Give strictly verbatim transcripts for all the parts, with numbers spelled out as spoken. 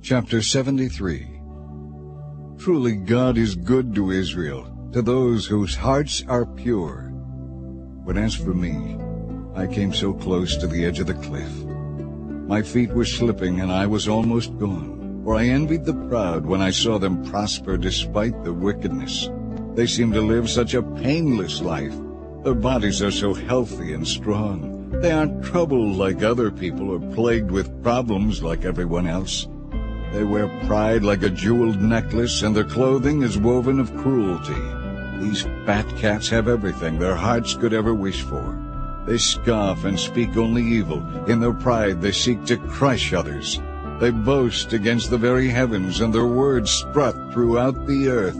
Chapter seventy-three. Truly God is good to Israel, to those whose hearts are pure. But as for me, I came so close to the edge of the cliff. My feet were slipping and I was almost gone, for I envied the proud when I saw them prosper despite the wickedness. They seem to live such a painless life. Their bodies are so healthy and strong. They aren't troubled like other people or plagued with problems like everyone else. They wear pride like a jeweled necklace, and their clothing is woven of cruelty. These fat cats have everything their hearts could ever wish for. They scoff and speak only evil. In their pride they seek to crush others. They boast against the very heavens, and their words strut throughout the earth.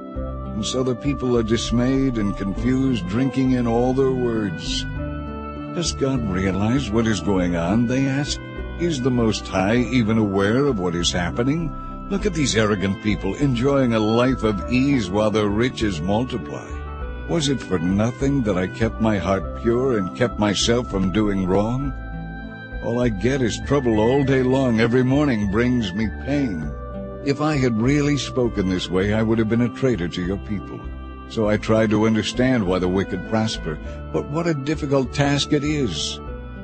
And so the people are dismayed and confused, drinking in all their words. Does God realize what is going on, they ask? Is the Most High even aware of what is happening? Look at these arrogant people enjoying a life of ease while their riches multiply. Was it for nothing that I kept my heart pure and kept myself from doing wrong? All I get is trouble all day long. Every morning brings me pain. If I had really spoken this way, I would have been a traitor to your people. So I tried to understand why the wicked prosper. But what a difficult task it is.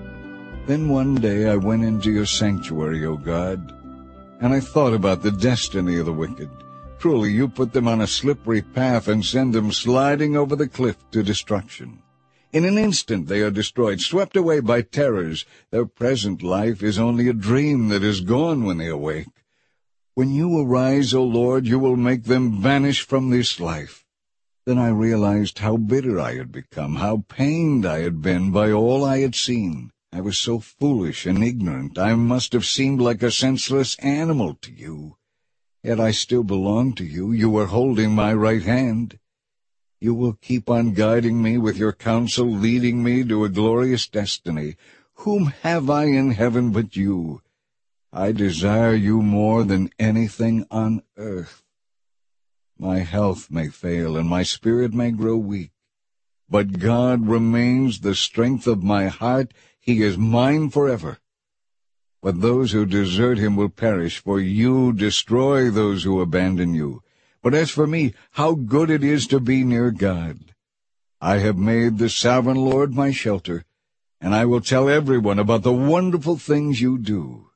Then one day I went into your sanctuary, O God, and I thought about the destiny of the wicked. Truly, you put them on a slippery path and send them sliding over the cliff to destruction. In an instant they are destroyed, swept away by terrors. Their present life is only a dream that is gone when they awake. When you arise, O Lord, you will make them vanish from this life. Then I realized how bitter I had become, how pained I had been by all I had seen. I was so foolish and ignorant. I must have seemed like a senseless animal to you. Yet I still belong to you. You are holding my right hand. You will keep on guiding me with your counsel, leading me to a glorious destiny. Whom have I in heaven but you? I desire you more than anything on earth. My health may fail and my spirit may grow weak, but God remains the strength of my heart. He is mine forever. But those who desert him will perish, for you destroy those who abandon you. But as for me, how good it is to be near God. I have made the sovereign Lord my shelter, and I will tell everyone about the wonderful things you do.